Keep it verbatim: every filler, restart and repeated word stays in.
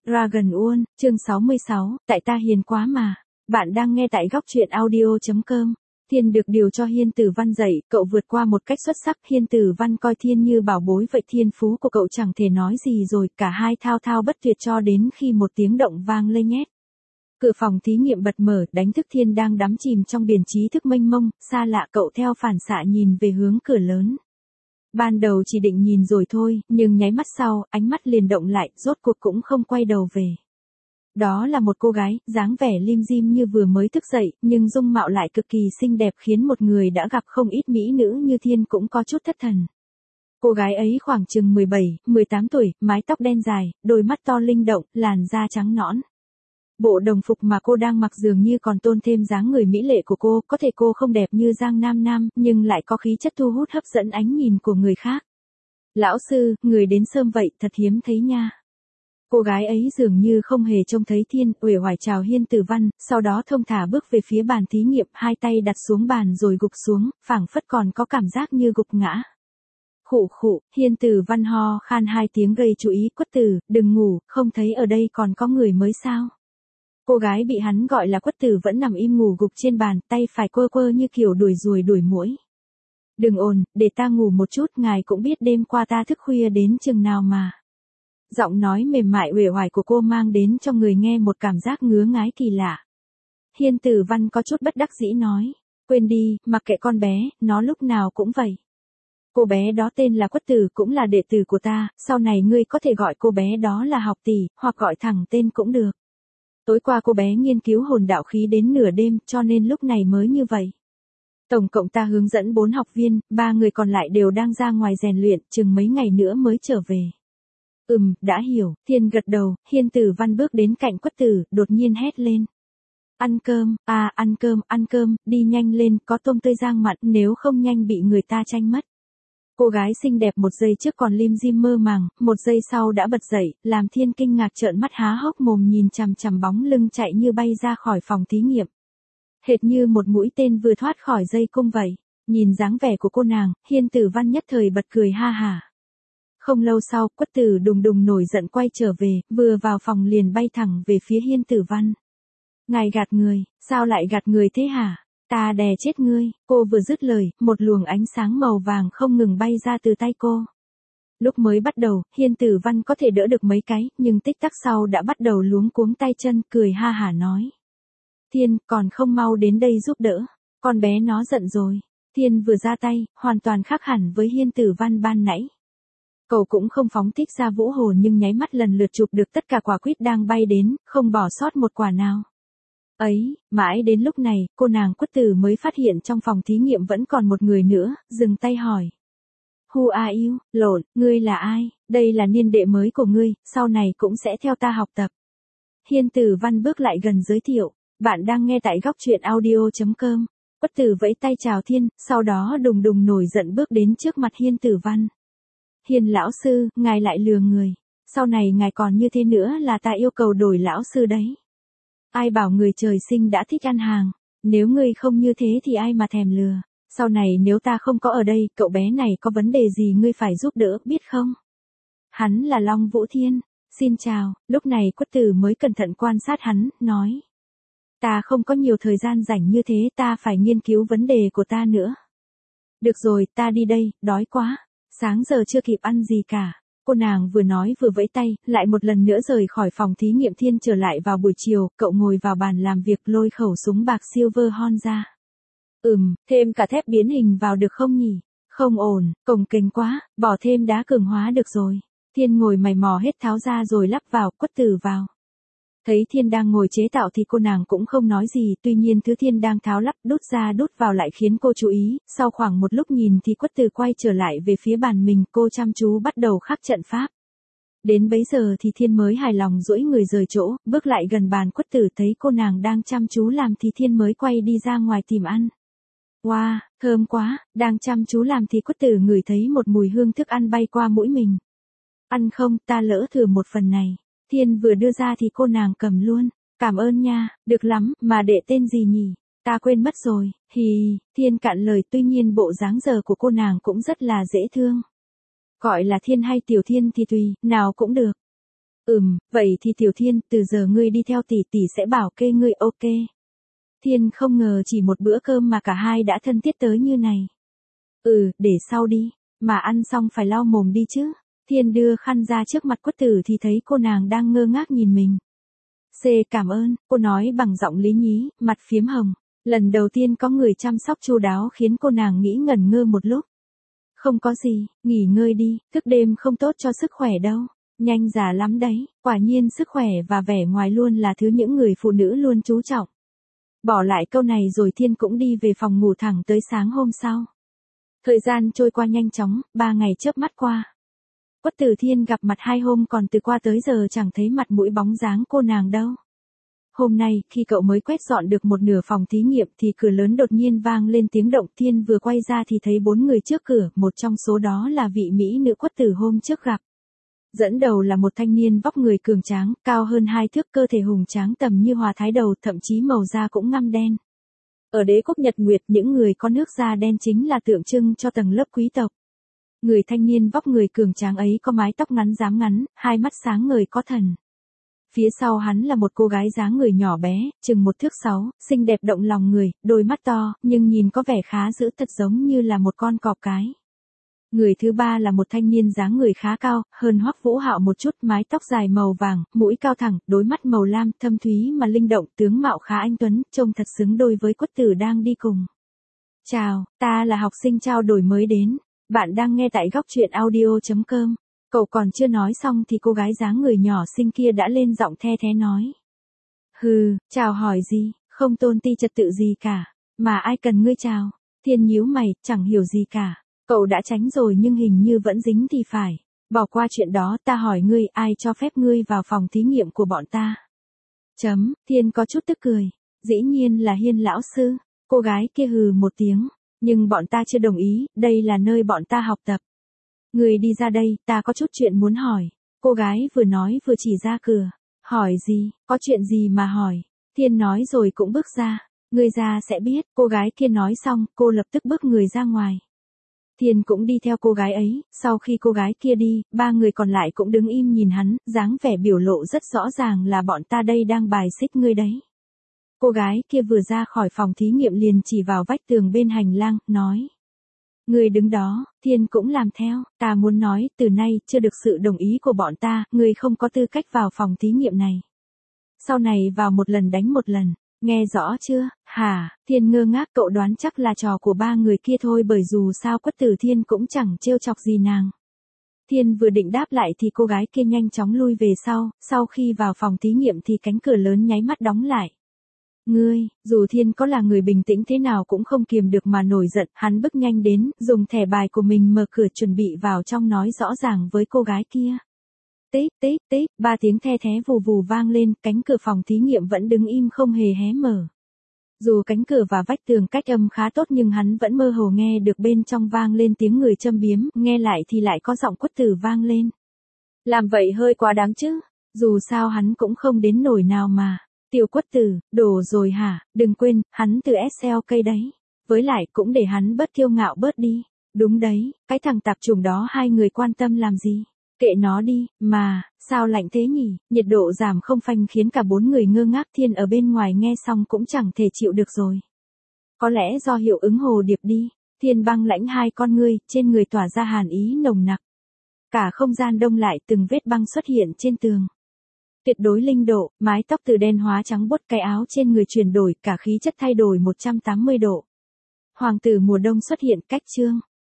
Dragon Uôn, chương sáu mươi sáu, tại ta hiền quá mà. Bạn đang nghe tại góc truyện audio.com. Thiên được điều cho Hiên Tử Văn dạy, cậu vượt qua một cách xuất sắc. Hiên Tử Văn coi Thiên như bảo bối vậy, thiên phú của cậu chẳng thể nói gì rồi, cả hai thao thao bất tuyệt cho đến khi một tiếng động vang lên nhét. Cửa phòng thí nghiệm bật mở, đánh thức Thiên đang đắm chìm trong biển trí thức mênh mông, xa lạ. Cậu theo phản xạ nhìn về hướng cửa lớn. Ban đầu chỉ định nhìn rồi thôi, nhưng nháy mắt sau, ánh mắt liền động lại, rốt cuộc cũng không quay đầu về. Đó là một cô gái, dáng vẻ lim dim như vừa mới thức dậy, nhưng dung mạo lại cực kỳ xinh đẹp, khiến một người đã gặp không ít mỹ nữ như Thiên cũng có chút thất thần. Cô gái ấy khoảng chừng mười bảy, mười tám tuổi, mái tóc đen dài, đôi mắt to linh động, làn da trắng nõn. Bộ đồng phục mà cô đang mặc dường như còn tôn thêm dáng người mỹ lệ của cô, có thể cô không đẹp như Giang Nam Nam, nhưng lại có khí chất thu hút hấp dẫn ánh nhìn của người khác. Lão sư, người đến sớm vậy, thật hiếm thấy nha. Cô gái ấy dường như không hề trông thấy Thiên, uể oải chào Hiên Tử Văn, sau đó thông thả bước về phía bàn thí nghiệm, hai tay đặt xuống bàn rồi gục xuống, phảng phất còn có cảm giác như gục ngã. Khụ khụ, Hiên Tử Văn ho khan hai tiếng gây chú ý. Quất Tử, đừng ngủ, không thấy ở đây còn có người mới sao? Cô gái bị hắn gọi là Quất Tử vẫn nằm im ngủ gục trên bàn, tay phải quơ quơ như kiểu đuổi ruồi đuổi muỗi. Đừng ồn, để ta ngủ một chút, ngài cũng biết đêm qua ta thức khuya đến chừng nào mà. Giọng nói mềm mại uể oải của cô mang đến cho người nghe một cảm giác ngứa ngái kỳ lạ. Hiên Tử Văn có chút bất đắc dĩ nói, quên đi, mặc kệ con bé, nó lúc nào cũng vậy. Cô bé đó tên là Quất Tử, cũng là đệ tử của ta, sau này ngươi có thể gọi cô bé đó là học tỷ, hoặc gọi thẳng tên cũng được. Tối qua cô bé nghiên cứu hồn đạo khí đến nửa đêm, cho nên lúc này mới như vậy. Tổng cộng ta hướng dẫn bốn học viên, ba người còn lại đều đang ra ngoài rèn luyện, chừng mấy ngày nữa mới trở về. Ừm, đã hiểu. Thiên gật đầu. Hiên Tử Văn bước đến cạnh Quất Tử, đột nhiên hét lên. Ăn cơm, à, ăn cơm, ăn cơm, đi nhanh lên, có tôm tươi rang mặn, nếu không nhanh bị người ta tranh mất. Cô gái xinh đẹp một giây trước còn lim dim mơ màng, một giây sau đã bật dậy, làm Thiên kinh ngạc trợn mắt há hốc mồm nhìn chằm chằm bóng lưng chạy như bay ra khỏi phòng thí nghiệm. Hệt như một mũi tên vừa thoát khỏi dây cung vậy. Nhìn dáng vẻ của cô nàng, Hiên Tử Văn nhất thời bật cười ha hả. Không lâu sau, Quất Tử đùng đùng nổi giận quay trở về, vừa vào phòng liền bay thẳng về phía Hiên Tử Văn. Ngài gạt người, sao lại gạt người thế hả? Ta đè chết ngươi. Cô vừa dứt lời, một luồng ánh sáng màu vàng không ngừng bay ra từ tay cô. Lúc mới bắt đầu, Hiên Tử Văn có thể đỡ được mấy cái, nhưng tích tắc sau đã bắt đầu luống cuống tay chân, cười ha hả nói. Thiên, còn không mau đến đây giúp đỡ, con bé nó giận rồi. Thiên vừa ra tay, hoàn toàn khác hẳn với Hiên Tử Văn ban nãy. Cậu cũng không phóng thích ra vũ hồn nhưng nháy mắt lần lượt chụp được tất cả quả quýt đang bay đến, không bỏ sót một quả nào. Ấy, mãi đến lúc này, cô nàng Quất Tử mới phát hiện trong phòng thí nghiệm vẫn còn một người nữa, dừng tay hỏi. Who are you? Lộn, ngươi là ai? Đây là niên đệ mới của ngươi, sau này cũng sẽ theo ta học tập. Hiên Tử Văn bước lại gần giới thiệu, bạn đang nghe tại góc truyện audio.com. Quất Tử vẫy tay chào Thiên, sau đó đùng đùng nổi giận bước đến trước mặt Hiên Tử Văn. Hiên lão sư, ngài lại lừa người. Sau này ngài còn như thế nữa là ta yêu cầu đổi lão sư đấy. Ai bảo người trời sinh đã thích ăn hàng. Nếu ngươi không như thế thì ai mà thèm lừa. Sau này nếu ta không có ở đây, cậu bé này có vấn đề gì ngươi phải giúp đỡ, biết không? Hắn là Long Vũ Thiên. Xin chào. Lúc này Quất Tử mới cẩn thận quan sát hắn, nói. Ta không có nhiều thời gian rảnh như thế, ta phải nghiên cứu vấn đề của ta nữa. Được rồi, ta đi đây, đói quá. Sáng giờ chưa kịp ăn gì cả. Cô nàng vừa nói vừa vẫy tay, lại một lần nữa rời khỏi phòng thí nghiệm. Thiên trở lại vào buổi chiều, cậu ngồi vào bàn làm việc lôi khẩu súng bạc Silverhorn ra. Ừm, thêm cả thép biến hình vào được không nhỉ? Không ổn, cồng kềnh quá, bỏ thêm đá cường hóa được rồi. Thiên ngồi mày mò hết tháo ra rồi lắp vào. Quất Tử vào. Thấy Thiên đang ngồi chế tạo thì cô nàng cũng không nói gì, tuy nhiên thứ Thiên đang tháo lắp đút ra đút vào lại khiến cô chú ý, sau khoảng một lúc nhìn thì Quất Tử quay trở lại về phía bàn mình, cô chăm chú bắt đầu khắc trận pháp. Đến bấy giờ thì Thiên mới hài lòng duỗi người rời chỗ, bước lại gần bàn Quất Tử, thấy cô nàng đang chăm chú làm thì Thiên mới quay đi ra ngoài tìm ăn. Wow, thơm quá, đang chăm chú làm thì Quất Tử ngửi thấy một mùi hương thức ăn bay qua mũi mình. Ăn không, ta lỡ thừa một phần này. Thiên vừa đưa ra thì cô nàng cầm luôn. Cảm ơn nha, được lắm, mà đệ tên gì nhỉ? Ta quên mất rồi, hì, Thiên cạn lời, tuy nhiên bộ dáng giờ của cô nàng cũng rất là dễ thương. Gọi là Thiên hay Tiểu Thiên thì tùy, nào cũng được. Ừm, vậy thì Tiểu Thiên, từ giờ ngươi đi theo tỷ tỷ sẽ bảo kê ngươi, ok. Thiên không ngờ chỉ một bữa cơm mà cả hai đã thân thiết tới như này. Ừ, để sau đi, mà ăn xong phải lau mồm đi chứ. Thiên đưa khăn ra trước mặt Quất Tử thì thấy cô nàng đang ngơ ngác nhìn mình. C cảm ơn, cô nói bằng giọng lý nhí, mặt phiếm hồng. Lần đầu tiên có người chăm sóc chu đáo khiến cô nàng nghĩ ngẩn ngơ một lúc. Không có gì, nghỉ ngơi đi, thức đêm không tốt cho sức khỏe đâu. Nhanh già lắm đấy, quả nhiên sức khỏe và vẻ ngoài luôn là thứ những người phụ nữ luôn chú trọng. Bỏ lại câu này rồi Thiên cũng đi về phòng ngủ thẳng tới sáng hôm sau. Thời gian trôi qua nhanh chóng, ba ngày chớp mắt qua. Quất Tử Thiên gặp mặt hai hôm còn từ qua tới giờ chẳng thấy mặt mũi bóng dáng cô nàng đâu. Hôm nay, khi cậu mới quét dọn được một nửa phòng thí nghiệm thì cửa lớn đột nhiên vang lên tiếng động. Thiên vừa quay ra thì thấy bốn người trước cửa, một trong số đó là vị mỹ nữ Quất Tử hôm trước gặp. Dẫn đầu là một thanh niên vóc người cường tráng, cao hơn hai thước, cơ thể hùng tráng tầm như hòa thái đầu, thậm chí màu da cũng ngăm đen. Ở đế quốc Nhật Nguyệt, những người có nước da đen chính là tượng trưng cho tầng lớp quý tộc. Người thanh niên vóc người cường tráng ấy có mái tóc ngắn rám ngắn, hai mắt sáng ngời có thần. Phía sau hắn là một cô gái dáng người nhỏ bé, chừng một thước sáu, xinh đẹp động lòng người, đôi mắt to, nhưng nhìn có vẻ khá dữ, thật giống như là một con cọp cái. Người thứ ba là một thanh niên dáng người khá cao, hơn Hoắc Vũ Hạo một chút, mái tóc dài màu vàng, mũi cao thẳng, đôi mắt màu lam, thâm thúy mà linh động, tướng mạo khá anh tuấn, trông thật xứng đôi với Quất Tử đang đi cùng. Chào, ta là học sinh trao đổi mới đến. Bạn đang nghe tại góc truyện audio chấm com. Cậu còn chưa nói xong thì cô gái dáng người nhỏ xinh kia đã lên giọng the thé nói. Hừ, chào hỏi gì, không tôn ti trật tự gì cả, mà ai cần ngươi chào. Thiên nhíu mày, chẳng hiểu gì cả. Cậu đã tránh rồi nhưng hình như vẫn dính thì phải. Bỏ qua chuyện đó, ta hỏi ngươi, ai cho phép ngươi vào phòng thí nghiệm của bọn ta? Chấm, Thiên có chút tức cười. Dĩ nhiên là Hiên lão sư. Cô gái kia hừ một tiếng. Nhưng bọn ta chưa đồng ý, đây là nơi bọn ta học tập. Người đi ra đây, ta có chút chuyện muốn hỏi. Cô gái vừa nói vừa chỉ ra cửa. Hỏi gì, có chuyện gì mà hỏi? Thiên nói rồi cũng bước ra. Người ra sẽ biết, cô gái kia nói xong, cô lập tức bước người ra ngoài. Thiên cũng đi theo cô gái ấy, sau khi cô gái kia đi, ba người còn lại cũng đứng im nhìn hắn, dáng vẻ biểu lộ rất rõ ràng là bọn ta đây đang bài xích ngươi đấy. Cô gái kia vừa ra khỏi phòng thí nghiệm liền chỉ vào vách tường bên hành lang, nói. Ngươi đứng đó, Thiên cũng làm theo, ta muốn nói, từ nay, chưa được sự đồng ý của bọn ta, ngươi không có tư cách vào phòng thí nghiệm này. Sau này vào một lần đánh một lần, nghe rõ chưa, hả, Thiên ngơ ngác, cậu đoán chắc là trò của ba người kia thôi bởi dù sao Quất Tử Thiên cũng chẳng trêu chọc gì nàng. Thiên vừa định đáp lại thì cô gái kia nhanh chóng lui về sau, sau khi vào phòng thí nghiệm thì cánh cửa lớn nháy mắt đóng lại. Ngươi, dù Thiên có là người bình tĩnh thế nào cũng không kiềm được mà nổi giận, hắn bước nhanh đến, dùng thẻ bài của mình mở cửa chuẩn bị vào trong nói rõ ràng với cô gái kia. Tích, tích, tích, ba tiếng the thé vù vù vang lên, cánh cửa phòng thí nghiệm vẫn đứng im không hề hé mở. Dù cánh cửa và vách tường cách âm khá tốt nhưng hắn vẫn mơ hồ nghe được bên trong vang lên tiếng người châm biếm, nghe lại thì lại có giọng Quất Tử vang lên. Làm vậy hơi quá đáng chứ, dù sao hắn cũng không đến nổi nào mà. Tiểu Quất Tử, đổ rồi hả, đừng quên, hắn từ ét lờ ca đấy. Với lại cũng để hắn bớt kiêu ngạo bớt đi. Đúng đấy, cái thằng tạp chủng đó hai người quan tâm làm gì? Kệ nó đi, mà, sao lạnh thế nhỉ? Nhiệt độ giảm không phanh khiến cả bốn người ngơ ngác. Thiên ở bên ngoài nghe xong cũng chẳng thể chịu được rồi. Có lẽ do hiệu ứng hồ điệp đi. Thiên băng lãnh hai con ngươi, trên người tỏa ra hàn ý nồng nặc. Cả không gian đông lại, từng vết băng xuất hiện trên tường. Tuyệt đối linh độ, mái tóc từ đen hóa trắng buốt, cái áo trên người chuyển đổi, cả khí chất thay đổi một trăm tám mươi độ. Hoàng tử mùa đông xuất hiện, cách chương.